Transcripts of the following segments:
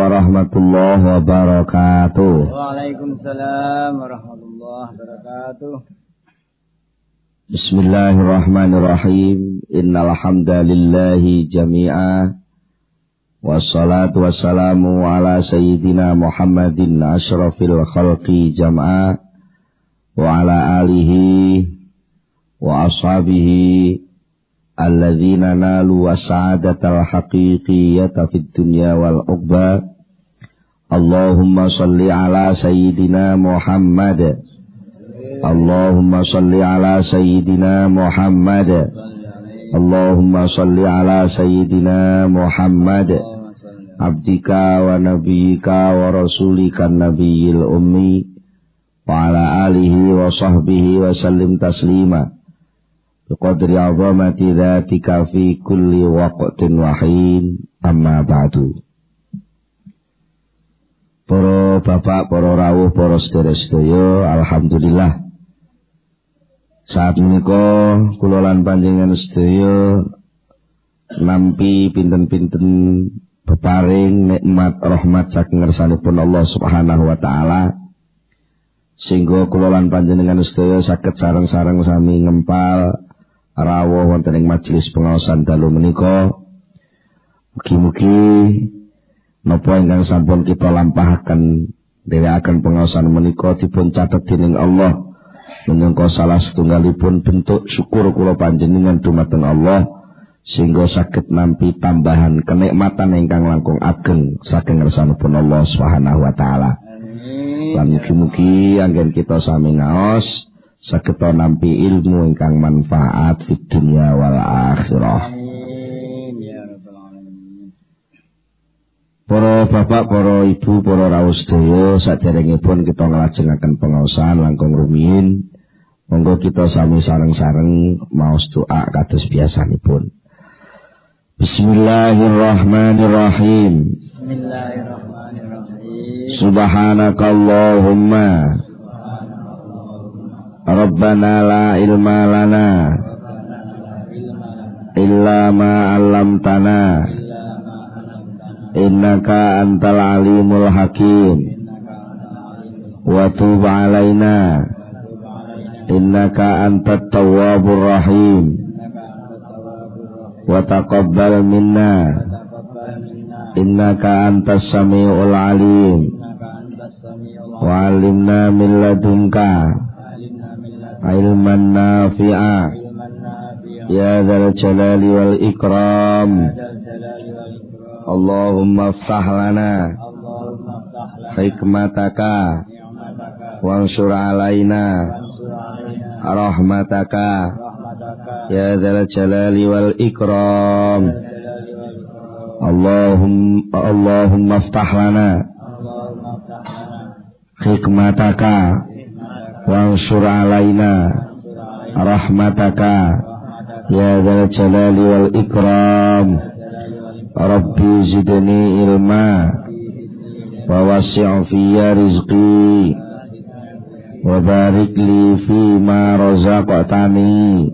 warahmatullahi wabarakatuh. Waalaikumsalam warahmatullahi wabarakatuh. Bismillahirrahmanirrahim. Innal hamdalillahi jami'a. Wassalatu wassalamu ala sayyidina Muhammadin asyrafil khalqi jam'a wa ala alihi wa ashabihi alladzina nalu wasa'adatal haqiqiyyata fid dunya wal uqba. Allahumma salli ala sayyidina Muhammad. Allahumma salli ala sayyidina Muhammad. Allahumma salli ala sayyidina Muhammad. Abdika wa nabiyyika wa rasulika nabiyil ummi wa ala alihi wa sahbihi wa sallim taslima. Biqadri azamati dzatika fi kulli waqtin wa hin, amma ba'du. Para bapak, para rawuh, para sedherek-sedaya, alhamdulillah saat menika kula lan panjenengan sedaya nampi pinten-pinten beparing nikmat rahmat saking ngersanipun Allah Subhanahu wa taala, sehingga kula lan panjenengan sedaya saged sareng-sareng sami ngempal rawuh wonten ing majelis pengaosan dalu menika. Mugi-mugi napa ingkang sampun kita lampahaken dherekaken pengaosan menika dipun catet dening Allah minangka salah setunggalipun bentuk syukur kula panjenengan dumateng Allah, sehingga saged nampi tambahan kenikmatan ingkang langkung ageng saking ngersanipun Allah Subhanahu wa taala. Lan mugi-mugi anggen kita sami ngaos saged nampi ilmu ingkang manfaat fid dunya wal akhirah. Amin ya rabbal alamin. Para bapak, para ibu, para rawuh sedaya, saderengipun kita nglajengaken pengaosan langkung rumiyin, monggo kita sami sareng-sareng maos doa kados biasanipun. Bismillahirrahmanirrahim. Bismillahirrahmanirrahim. Subhanakallahumma Rabbana la ilma lana illa ma 'allamtana innaka antal alimul hakim wa tub 'alaina innaka antat tawwabur rahim wa taqabbal minna innaka antas samiul alim wa 'allimna min ladunka ilman nafi'a ya dzal jalali wal ikram. Allahumma iftah lana hikmataka wansur alaina rahmataka ya dzal jalali wal ikram. Allahumma iftah lana hikmataka wansur alaina rahmataka ya dzal jalali wal ikram. Rabbi zidni ilma wa wasi' fiyya rizqi wa barik li fi ma razaqtani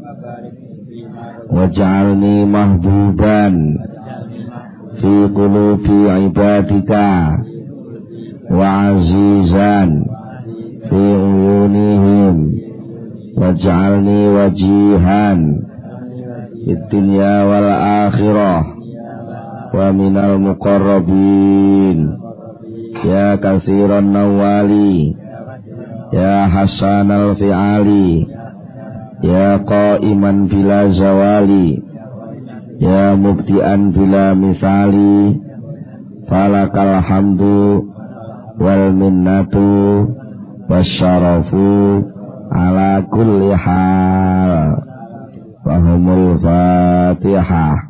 waj'alni mahbuban fi qulubi ibadika wa azizan fi uyunihim waj'alni wajihan fid dunya wal akhirah wa minal muqarrabin ya katsiran nawali ya hasanal fi'ali ya qa'iman bila zawali ya mubdi'an bila misali falakal hamdu wal minnatu wasyarafu ala kulli hal. Wahumul Fatihah.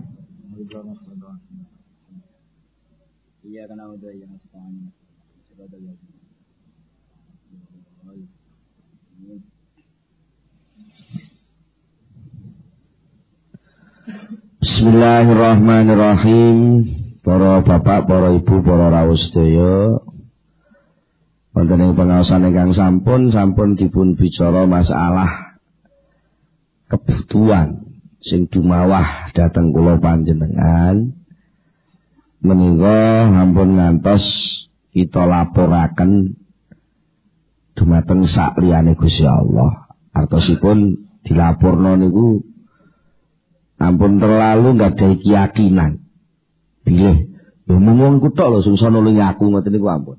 Bismillahirrahmanirrahim. Para bapak, para ibu, para rawuh sedaya, wonten ing pengaosan ingkang sampun dipun bicara masalah kebutuhan sing dumawah dhateng kula panjenengan menika ampun ngantos kita laporaken dumateng sakliyane Gusti Allah. Artosipun dilaporno niku ampun terlalu nggadahi keyakinan. Bilih, ya mung kutok lho sing iso nulungi aku ngoten niku ampun.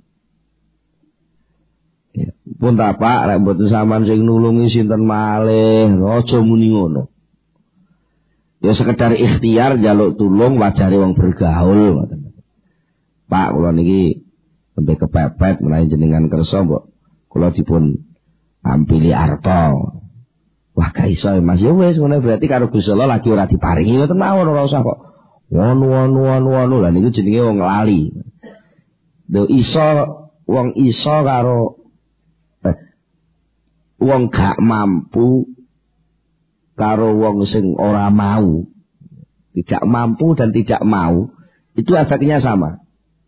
Ya, pun ta Pak, lek mboten sampean sing nulungi sinten malih, aja muni ngono. Ya sekedar ikhtiar njaluk tulung wajare wong bergaul ngoten. Pak, kula niki tembe kepepet menawi jenengan kersa mbok kula dipun ampili arta. Wah gak iso Mas, ya wis ngono berarti karo Gusti Allah lagi ora diparingi ngoten mawon ora usah kok. Wonu lha niku jenenge wong lali. Lho iso wong iso karo wong gak mampu karo wong sing ora mau. Tidak mampu dan tidak mau itu efeknya sama.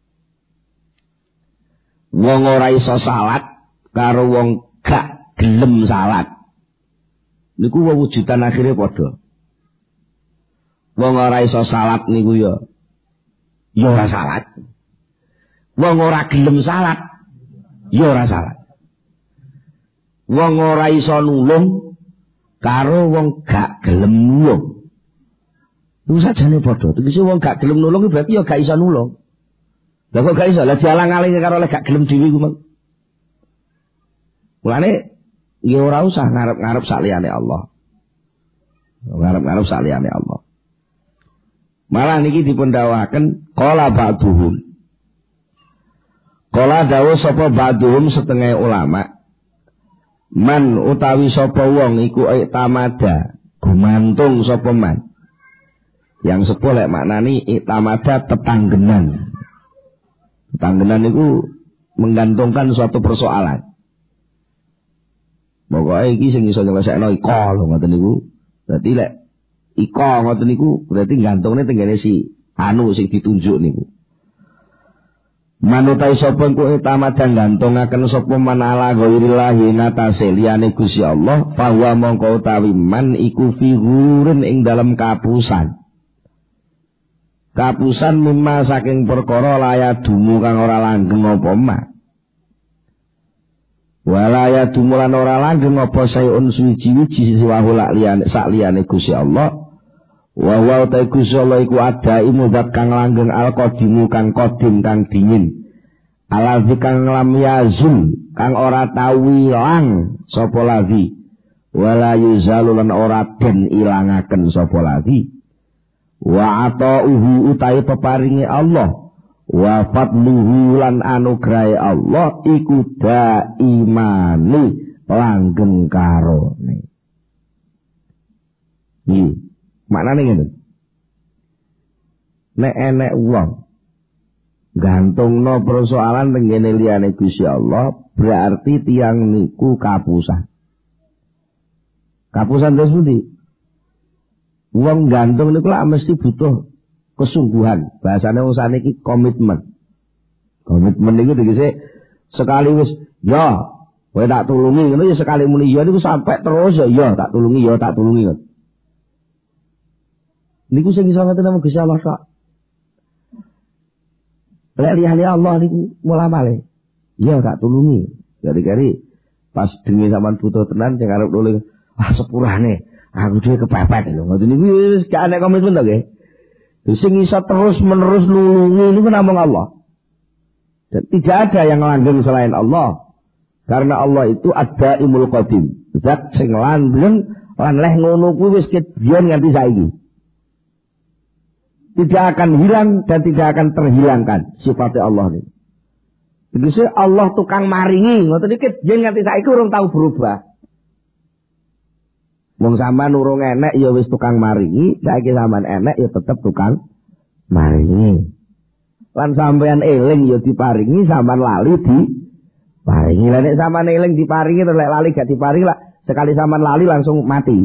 Wong ora iso salat karo wong gak gelem salat. Niku wujudan akhirnya padha. Wong ora iso salat niku ya ora salat. Wong ora gelem salat ya ora salat. Wong ora iso nulung karo wong gak gelem nulung. Iku sajane padha. Tegese wong gak gelem nulung berarti ya gak iso nulung. Lah kok gak iso? Lah dialang-alingi karo lek gak gelem dhewe ku mang. Mulane nggih ora usah ngarep-ngarep saliyane Allah. Ngarep-ngarep saliyane Allah. Malah niki dipun dawuhaken qala ba'duhum. Qala dawuh sapa ba'duhum setengah ulama. Man utawi sapa wong iku iktamada, gumantung sapa man. Yang sepuh lek maknani iktamada tetanggenan. Tetanggenan niku menggantungkan suatu persoalan. Pokoke iki sing iso nyelesekno iko lho ngoten niku. Dadi lek iko ngoten niku berarti gantungne tenggene si anu sing ditunjuk niku. Manutai sapa ku tamadan gantungaken sapa manala ghairillahi natase liyane Gusti Allah, fa wa mongko utawi man iku figurin ing dalam kapusan. Kapusan mimma saking perkara laya dumu kang ora langgeng apa mak. Walaya dumulan ora langgeng apa sayun suci-wici siwahu lak liyane sak liyane Gusti Allah. Wa wa ta Gusti Allah iku adaimu bat kang langgeng al-qadimu kang qadim kang dingin. Alazi kang lam yazul kang ora tau ilang sapa lazi. Wala yuzalu lan ora den ilangaken sapa lazi. Wa atauhu utai peparingi Allah. Wa fadluhu lan anugrahe Allah iku daimani langgeng karone. Iki maknane ngene. Nek enek wong gantungno persoalan tenggene liyane Gusti Allah, berarti tiyang niku kapusan. Kapusan terus pundi? Wong gantung niku lak mesti butuh kesungguhan. Bahasane wong saniki komitmen. Komitmen niku tegese sekali wis ya kowe tak tulungi ngono ya sekali muni ya niku sampai terus ya tak tulungi ya tak tulungi. Niku sing iso ngaten nang Gusti Allah tok. Lek liyane Allah niku mula male. Ya tak tulungi. Gari-gari pas dene sampean butuh tenan sing arep nulung sepurane aku dhewe kepepet lho. Ngoten niku wis gak ana komitmen to nggih. Sing iso terus menerus nulungi niku namung Allah. Dan tidak ada yang langgeng selain Allah. Karena Allah itu ad-daimul qadim. Zat sing langgeng lan leh ngono kuwi wis kedian nganti saiki. Tidak akan hilang dan tidak akan terhilangkan sifatnya Allah ini. Jadi Allah tukang maringi, ngoten iki yen nganti saiki urung tau berubah. Wong sampean urung enek ya wis tukang maringi, saiki sampean enek ya tetep tukang maringi. Lan sampean eling ya diparingi, sampean lali diparingi. Lah nek sampean eling diparingi terus lek lali gak diparingi lah, sekali sampean lali langsung mati.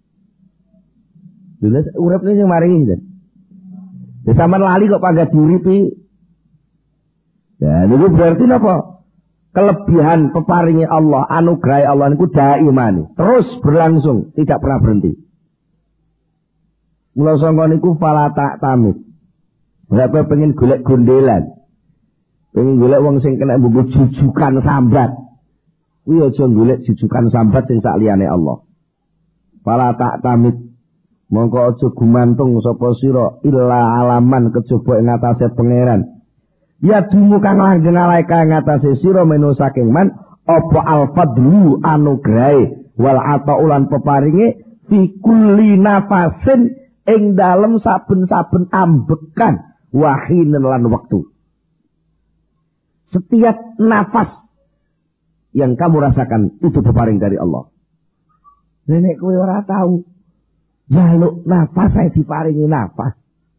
Lha uripne sing maringi sinten? Lah sampean lali kok pangkat diuripi. Ya niku berarti napa? Kelebihan peparingi Allah, anugerah Allah niku daimani, terus berlangsung, tidak pernah berhenti. Mula sangka niku fala tak tamit. Berapa pengen golek gondelan. Pengen golek wong sing kena mbungkut jujukan sambat. Kuwi aja golek jujukan sambat sing sak liyane Allah. Fala tak tamit. Mongko aja gumantung sapa sira illa alaman kejaba ing atase pangeran. Ya dumu kang langgeng alaika ing atase sira menu saking man apa al-fadlu anugrahe wal ataulan peparinge fi kulli nafasin ing dalem saben-saben ambekan wahinen lan waktu. Setiap nafas yang kamu rasakan itu peparing dari Allah. Nek kowe ora tahu jaluk nafas saya diparingi nafas.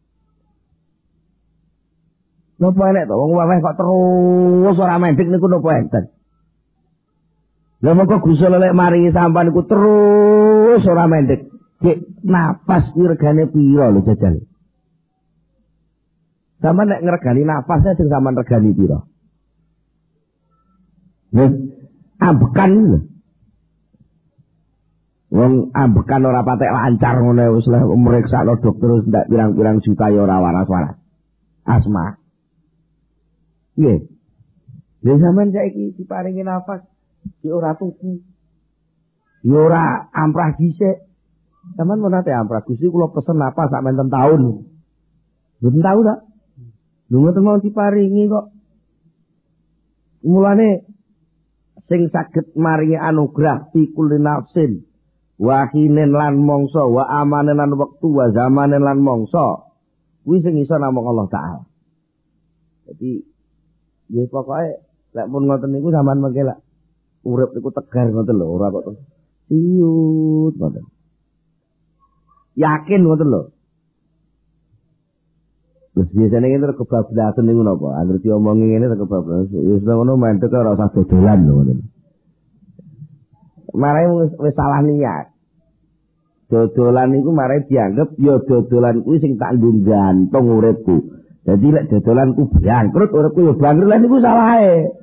Napa enek to wong weweh kok terus ora mendek niku napa enten. Lah mongko Gusti Allah lek maringi sampean niku terus ora mendek. Cek nafas kuwi regane pira lho jajal. Sampeyan nek ngregani nafasnya sing sampean regani pira? Nek ambekan lho. Wong ambekan ora patek lancar ngono wis mriksakno dokter terus ndak pirang-pirang juta ya ora waras-waras. Asma. Nggih. Lha sampean saiki diparingi nafas ya ora tuku. Ya ora amprah dhisik. Sampeyan mau nate amprah Gusti kula pesen nafas sak menten taun. Mboten tau ta? Lho ngoten mau diparingi kok. Mulane sing saged maringi anugrah fi kulli nafsin wahinen lan mongso wa amanen lan wektu wa zamanen lan mongso kuwi sing iso namung Allah Taala. Jadi ya pokoke lek mun ngoten niku sampean mengke lek urip niku tegar ngoten lho ora kok siut ngoten. Yakin ngoten lho. Terus biasane ngene kebablasan niku napa? Anggere diomongi ngene kebablasan. Ya wis ngono mentek ora usah dodolan lho ngoten. Marai wis salah niat. Dodolan niku marai dianggap ya dodolan kuwi sing tak nggo gantung uripku. Dadi lek dodolanku bangkrut uripku ya bangkrut lan niku salahe.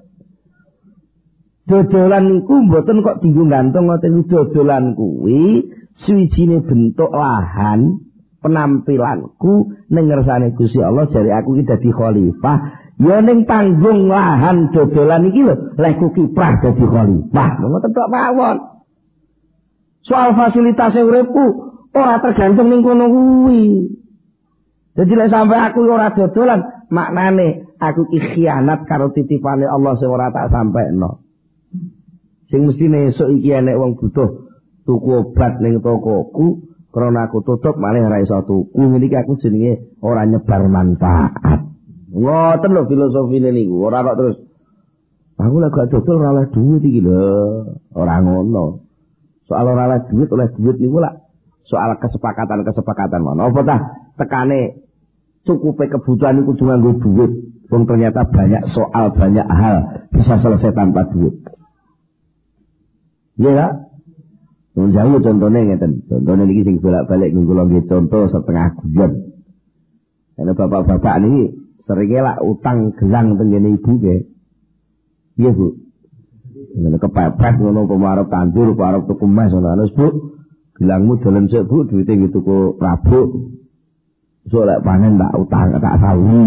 Dodolan niku mboten kok dienggo gantung ngoten dodolan kuwi suwijine bentuk lahan penampilanku ning ngersane Gusti Allah jare aku iki dadi khalifah ya ning panggung lahan dodolan iki lho lek ku kiprah dadi khalifah ngoten tok mawon. Soal fasilitas uripku ora tergantung ning kono kuwi. Dadi lek sampe aku ora dodolan maknane aku iki khianat karo titipane Allah sing ora tak sampekno. Sing mestine esuk iki enek wong butuh tuku obat ning tokoku karena aku tutup malah ora iso tuku ngene iki aku jenenge ora nyebar manfaat. Ngoten lho filosofine niku, ora kok terus aku lek gak dodol ora oleh duit iki lho. Ora ngono. Soal ora oleh duit niku lak soal kesepakatan mana. Apa tah tekane cukupe kebutuhan iku kudu nganggo duit. Wong ternyata banyak soal, banyak hal bisa selesai tanpa duit. Iya tak? Jauh contohnya ngeten. Contohnya niki sing bolak-balik kula nggih contoh setengah guyon. Karena bapak-bapak niki seringnya lah utang gelang tenggene ibu nggih. Iya, Bu. Ngene kepepet ngono pemarep tandur, arep tuku emas ngono. Bu, gelangmu dolen sik, Bu, duwite nggih tuku rabuk. Sok lek panen tak utang, tak sawi.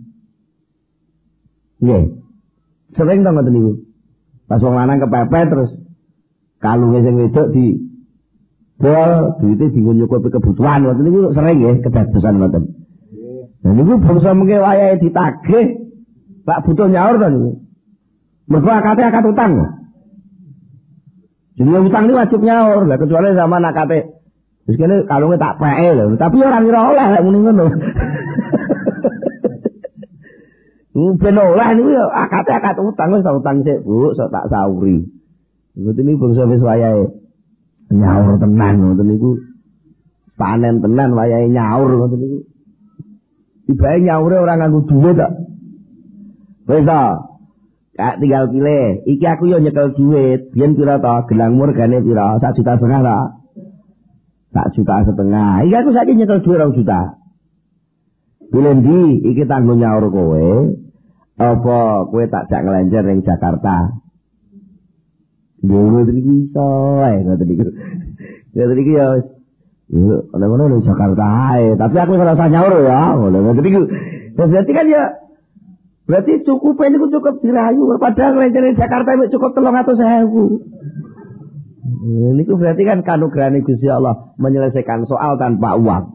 Nggih. Sering to ngoten niku. Pas wong lanang kepepet terus kalunge sing wedok di bol duwite dienggo nyukupi kebutuhan ngoten niku sering nggih kedadosan ngoten. Lah niku bangsa mengke wayahe ditagih tak butuh nyaur to niku. Mergo akad utang. Jenenge utang iki wajib nyaur, lah kecuali zaman akate wis kene kalunge tak peke lho, tapi ora ngira oleh lek muni ngono. Ben oleh niku ya akad utang wis tak utang sik, Bu, sok tak sauri. Ngoten niku bangsa wis wayahe nyaur tenan ngoten niku. Panen tenan wayahe nyaur ngoten niku. Ibae nyaure ora nganggo duit kok. Wis ta. Kak tinggal pilih. Iki aku yo nyekel duit. Biyen pira to? Gelangmu regane pira? 1,5 juta ta? 1,5 juta. Iki aku saiki nyekel duit 2 juta. Pilih ndi? Iki tanggung nyaur kowe. Apa kowe tak jak nglenjer ning Jakarta? Dhewe iki iso ae ngoten iki. Ngoten iki ya ana-ana ning Jakarta ae, tapi aku ora usah nyaur ya. Ngoten iki Berarti kan ya berarti cukup dirayu padahal rencana Jakarta itu cukup 300.000. Ini berarti kan kanugerahane Gusti Allah menyelesaikan soal tanpa uang.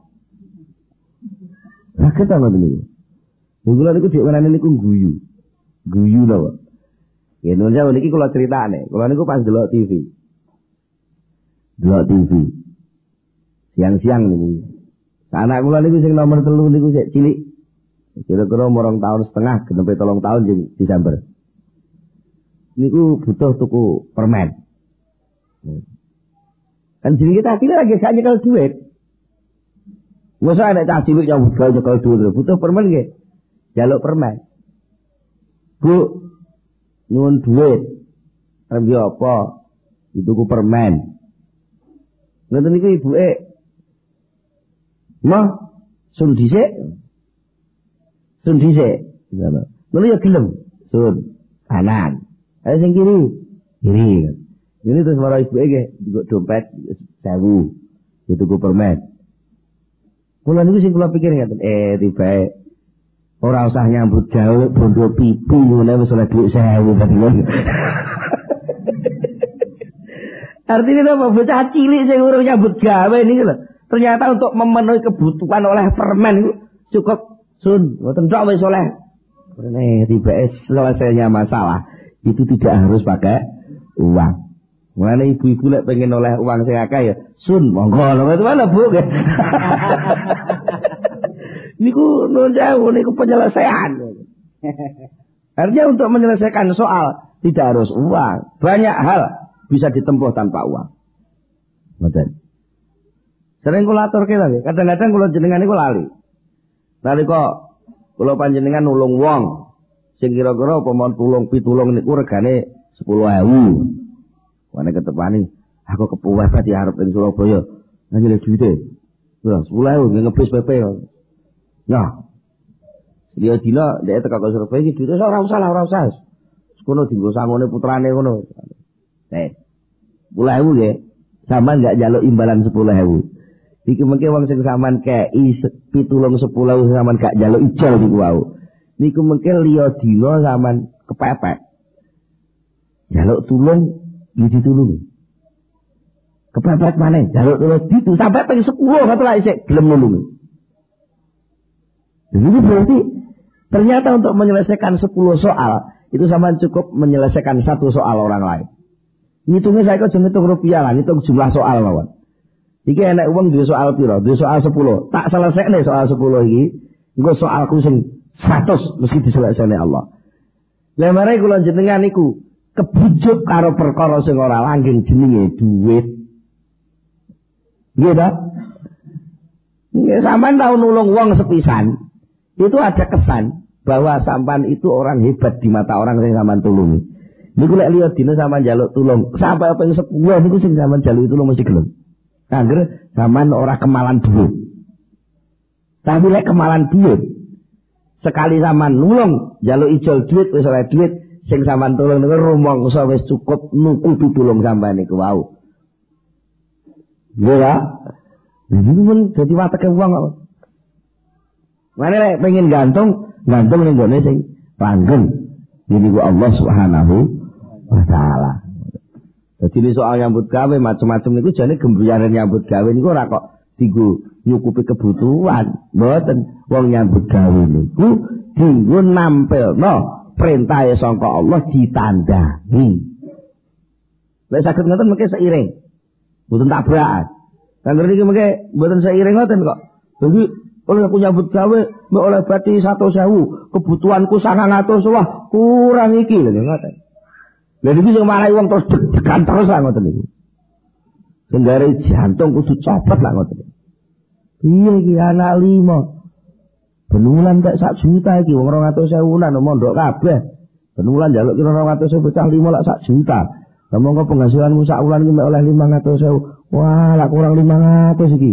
Nah, kita ngoten niku. Kula niku diwenane niku guyu. Guyu lho. Ya nunja niki kula critane. Kula niku pas delok TV. Siang-siang niku. Anak kula niku sing nomor 3 niku sik cilik. Kira-kira 2 tahun setengah, genep 3 tahun sing Desember. Niku butuh tuku permen. Kan jenenge kita cilik lagi gak nyekel duit. Masa anak cah cilik yang nyekel duit butuh permen nggih. Jaluk permen. Bu, nyuwun duit. Rembe apa? Dituku permen. Ngoten niku ibuke. Mah, sun dhisik. Ngono ya gelem. Sun kanan. Ayo sing kiri. Ini terus marah ibuke nggih, nggo dompet 1000. Dituku permen. Kula niku sing kula pikir ngaten, tibae ora usah nyambut gawe bondo pipi ngene wis oleh dhuwit 1000 tadi. Artinya apa? Bocah cilik sing urung nyambut gawe niki lho. Ternyata untuk memenuhi kebutuhan oleh permen itu cukup sun, mboten tok wis oleh. Tibae selesainya masalah itu tidak harus pakai uang. Mulane ibu-ibu lek pengen oleh uang sing akeh ya sun, monggo lho mana Bu. Niku nun jauh niku penyelesaian. Artinya untuk menyelesaikan soal tidak harus uang. Banyak hal bisa ditempuh tanpa uang. Ngoten. Sering kula aturke lho, kadang-kadang kula jenengan niku lali. Nalika kula panjenengan nulung wong sing kira-kira upama pitulung niku regane 10.000. Wane ketepani aku kepuwet ya arep ing Surabaya. Nang nyilih duwite. Lha 10.000 ngebis PP. Nah. Sedia dina nek teko Surabaya iki duwite ora usah. Kono dienggo sangone putrane ngono. 10.000 nggih. Sampeyan enggak njaluk imbalan 10.000. Iki mengke wong sing sampean kei pitulung 10.000 sampean gak njaluk ijol niku wau. Niku mengke liya dina sampean kepepet. Njaluk tulung ditulungi. Kepepet maneh njaluk tulung ditu sampai ping 10 ngoten lak isih gelem nulungi. Jadi berarti ternyata untuk menyelesaikan 10 soal itu sampean cukup menyelesaikan 1 soal orang lain. Ngitungnya saya kok ngitung rupiah lah, ngitung jumlah soal mawon. Iki enek wong duwe soal piro? Duwe soal 10. Tak selesaigne soal 10 iki. Engko soalku sing 100 mesti diselesaikan Allah. Lah mare kula jenengan niku kebujuk karo perkara sing ora langgeng jenenge duit. Nggih ta? Nggih sampean tau nulung wong sepisan. Itu ada kesan bahwa sampean itu orang hebat di mata orang sing sampean tulungi. Niku lek liya dina sampean njaluk tulung, sampai ping 10 niku sing sampean njaluk tulung mesti gelem. Angger zaman ora kemalan duit. Tapi lek kemalan duit, sekali zaman nulung njaluk ijol duit wis oleh duit, sing sampean tulung niku rumangsa wis cukup nuku pitulung sampean niku wau. Nggih ya. Niku men dadi wateke wong kok. Mane lek pengen gantung ning gone sing langgeng. Niku Allah Subhanahu wa taala. Jadi soal nyambut gawe macam-macam niku jane gembuyane nyambut gawe niku ora kok dienggo nyukupi kebutuhan. Mboten, wong nyambut gawe niku dienggo nampilno perintahe saka Allah ditandani. Lek saged ngoten mengke seiring. Mboten tabrakan. Kan niki mengke mboten seiring ngoten kok. Jadi oleh aku nyambut gawe oleh bati 100.000, kebutuhanku 900, wah kurang iki lho ngoten. Lha iki sing marai wong terus deg-degan terus lah ngoten niku. Sing gare jantung kudu copot lah ngoten. Piye iki anak 5. Benulan tak 1 juta iki wong 200.000-an mondok kabeh. Benulan njaluk kira 200.000 bocah 5 lak 1 juta. Lah mongko penghasilanmu sak wulan iki mek oleh 500.000. Wah, lak kurang 500 iki.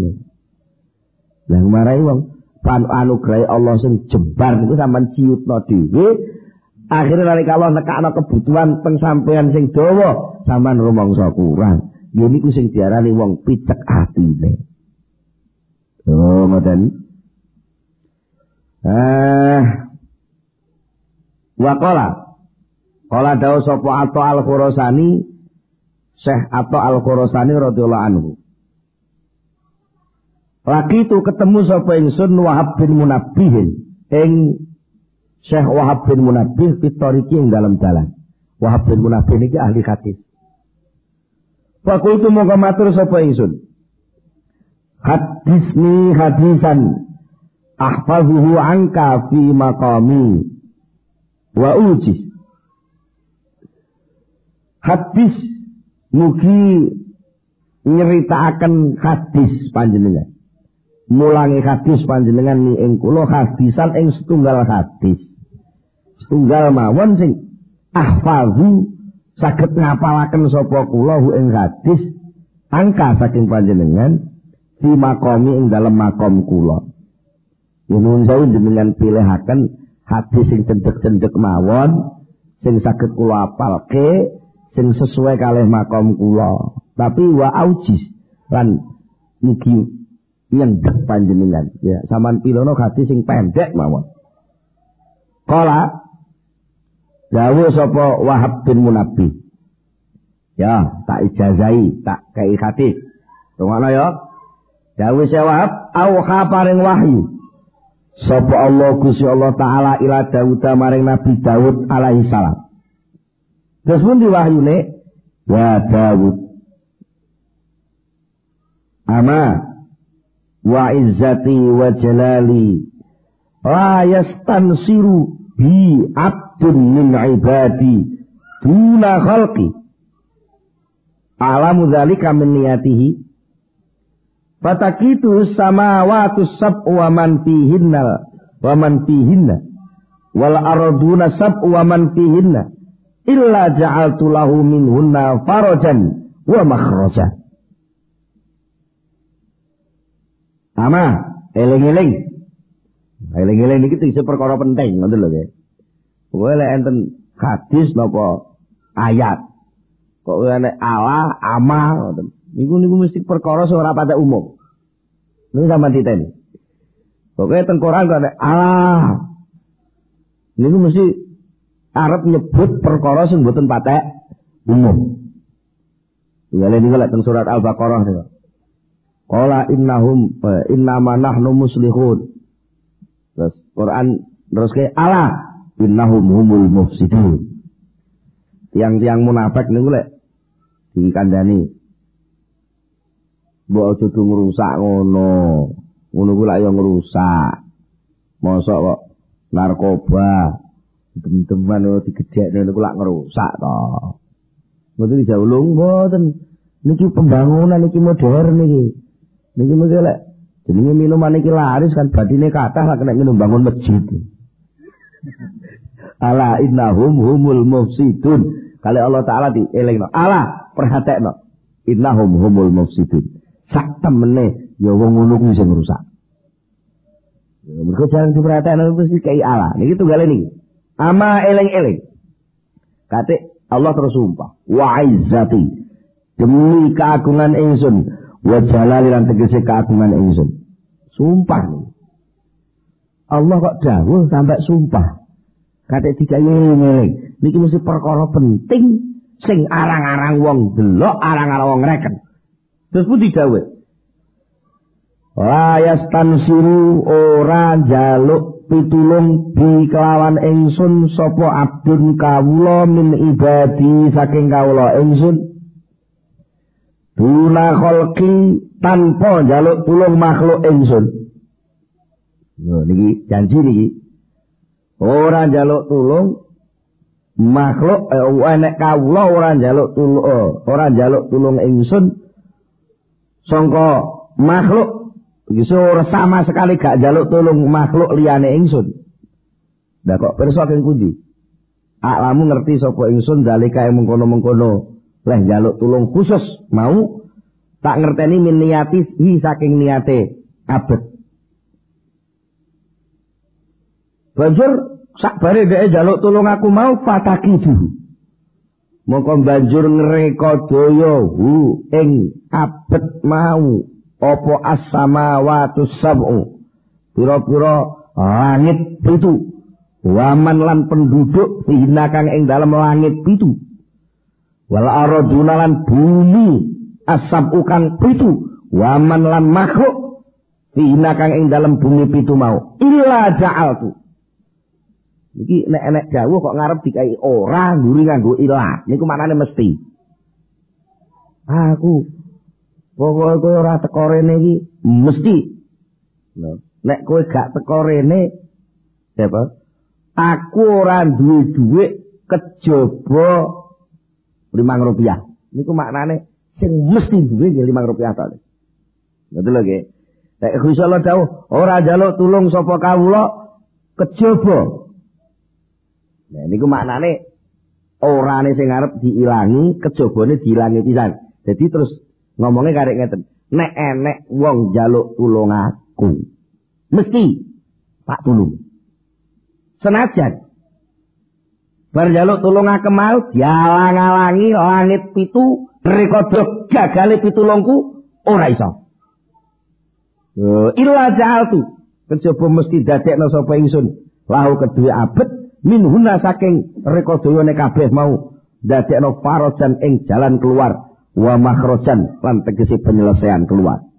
Lah marai wong anugerah Allah sing jembar niku sampean ciutno dhewe. Akhirnya nalika Allah nekakno kebutuhan pengsampaian sing dawa, sampean rumangsa kurang. Ya niku sing diarani wong picek atine. Oh, ngoten. Wa qala dawu sapa Atta Al-Khurasani, Syekh Atta Al-Khurasani radhiyallahu anhu. Lagi itu ketemu sapa ingsun Wahab bin Munabbih ing Syekh Wahab bin Munabbih fitoriki ing dalam dalan. Wahab bin Munabbih niki ahli hadis. Fakultu mongko matur sapa ingsun. Hadisni hadisan ahfazuhu anka fi maqami wa ujiz. Hadis mugi nyeritakaken hadis panjenengan. Mulangi hadis panjenengan ni ing kula hadisan ing setunggal hadis. Setunggal mawon sing ahfazu saged ngapalaken sapa kula ing hadis angka saking panjenengan fi maqami ing dalem makom kula. Nuwun sewu jenengan pilihaken hadis sing cendhek-cendhek mawon sing saged kula apalke sing sesuai kalih makom kula. Tapi wa aujis lan mugi nyendhek panjenengan. Ya, sampean pilono hadis sing pendek mawon. Kala dawuh sapa Wahab bin Munabbih. Ya, tak ijazahi, tak kei hadis. Rungokno ya. Dawuh Wahab auha paring wahyu. Sapa Allah Gusti Allah taala ila Daud maring Nabi Daud alaihi salam. Terus pun diwahyune, ya Daud, ama wa izzati wa jalali la yastansiru bi abdun min ibadi duna khalqi alamu dzalika min niyatihi fatakitu samawati sab'u wa man fihinna wal arduna sab'u wa man fihinna illa ja'altu lahu minhunna farajan wa makhraja. Ama eling-eling niki iki perkara penting ngoten lho nggih. Pokoke lek enten hadis napa ayat kok ana Allah ama ngoten. Niku mesti perkara sing ora patek umum. Niku sampeyan diteni. Pokoke teng Quran kok ana Allah. Niku mesti arep nyebut perkara sing mboten patek umum. Ngene niku lek teng surat Al-Baqarah niku. Qala innama nahnu muslihun. Terus Quran terus ke ala innahum humul mufsidun. Tiang-tiang munafik niku lek dikandani mbok aja ngrusak ngono. Ngono ku lak yo ngrusak. Mosok kok narkoba teman-teman digedhekne niku lak ngrusak to. Mboten dijawulung mboten. Niki pembangunan niki modern niki. Niki mesti lek jenenge minuman iki laris kan badine kathah lak nek ngene bangun masjid. Ala innahum humul mufsidun. Kali Allah taala dielingno. Ala perhatekno. Innahum humul mufsidun. Sak temene ya wong ngono kuwi sing rusak. Ya mergo jarang diperhatekno mesti kei ala. Niki tunggale niki. Ama eling-eling. Kate Allah terus sumpah. Wa izzati. Demi keagungan ingsun. Wa jalali lan tegese keagungan ingsun. Sumpah nih. Allah kok dawuh sampai sumpah. Kate dikayeling-eling. Niki mesti perkara penting sing arang-arang wong delok, arang-arang wong reken. Terus pun didhawuh. La yastansiru ora njaluk pitulung bi kelawan ingsun sapa abdun kawula min ibadi saking kawula ingsun. Duna kholqi tanpa njaluk tulung makhluk ingsun. Lho niki janji niki. Ora njaluk tulung makhluk nek kawula ora njaluk tulung ingsun sangka makhluk. Iso ora sama sekali gak njaluk tulung makhluk liyane ingsun. Lah kok pirsa keng pundi? Aklamu ngerti sapa ingsun dalika mengkono-mengkono leh njaluk tulung khusus mau tak ngerteni min niati saking niate abet. Banjur sakbare dhek njaluk tulung aku mau fatakidu. Mongko banjur ngreka daya ing abet mau apa as-samawati sab'u. Pira-pira langit pitu. Waman lan penduduk fihna kang ing dalem langit pitu. Wal araduna lan bumi asab kang pitu. Waman lan makhluk fihna kang ing dalem bumi pitu mau. Illa ja'altu. Iki nek dawuh kok ngarep dikai ora nguri nganggo illa. Niku maknane mesti. Aku pokoke kowe ora teko rene iki mesti. Nek kowe gak teko rene apa? Aku ora duwe dhuwit kejaba Rp5. Niku maknane sing mesti duwe nggih Rp5 to. Betul lho nggih. Nek Gusti Allah dawuh ora njaluk tulung sapa kawula kejaba. Nah niku maknane orane sing arep diilangi, kejabane diilangi pisan. Jadi terus ngomongnya karek ngeten, nek enek wong njaluk tulung aku, mesti tak tulung. Senajan bar njaluk tulung mau dialang-alangi langit pitu rekodo gagale pitulungku ora iso. Illa ja'altu kejaba mesti dadekno sapa ingsun lahu kedue abet minhuna saking rekodone kabeh mau dadekno farajan ing jalan keluar wa makhrajan lan tegese penyelesaian keluar.